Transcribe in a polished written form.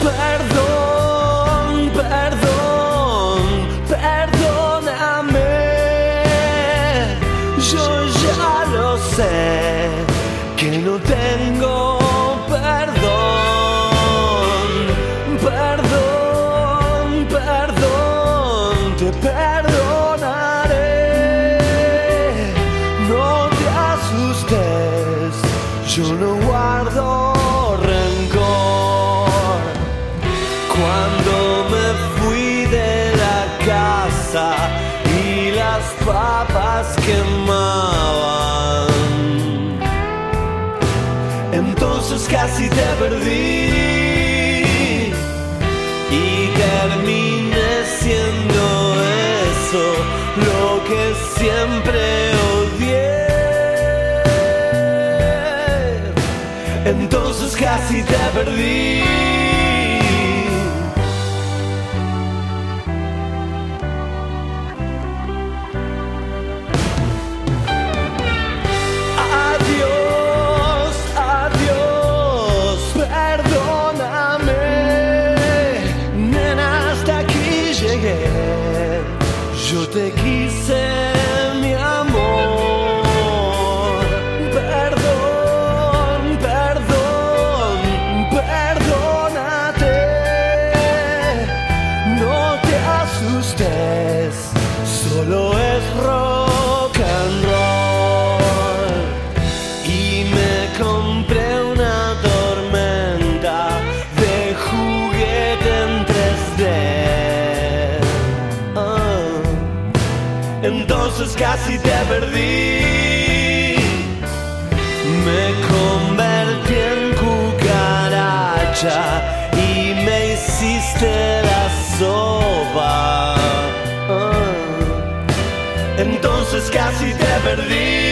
Perdón, perdón, perdóname. Yo ya lo sé, que no tengo perdón. Perdón, perdón, te perdonaré. No te asustes, yo no guardo rencor. Cuando me fui de la casa y las papas quemaban, entonces casi te perdí y terminé siendo eso, lo que siempre odié. Entonces casi te perdí. Adiós, adiós, perdóname. Nena, hasta aquí llegué. Yo te quise, mi amor. Perdón, perdón, perdónate. No te asustes, solo es rock and roll. Y me compré una tormenta de juguete en 3D. Entonces casi te perdí. Me convertí en cucaracha y me hiciste la sopa. Entonces casi te perdí.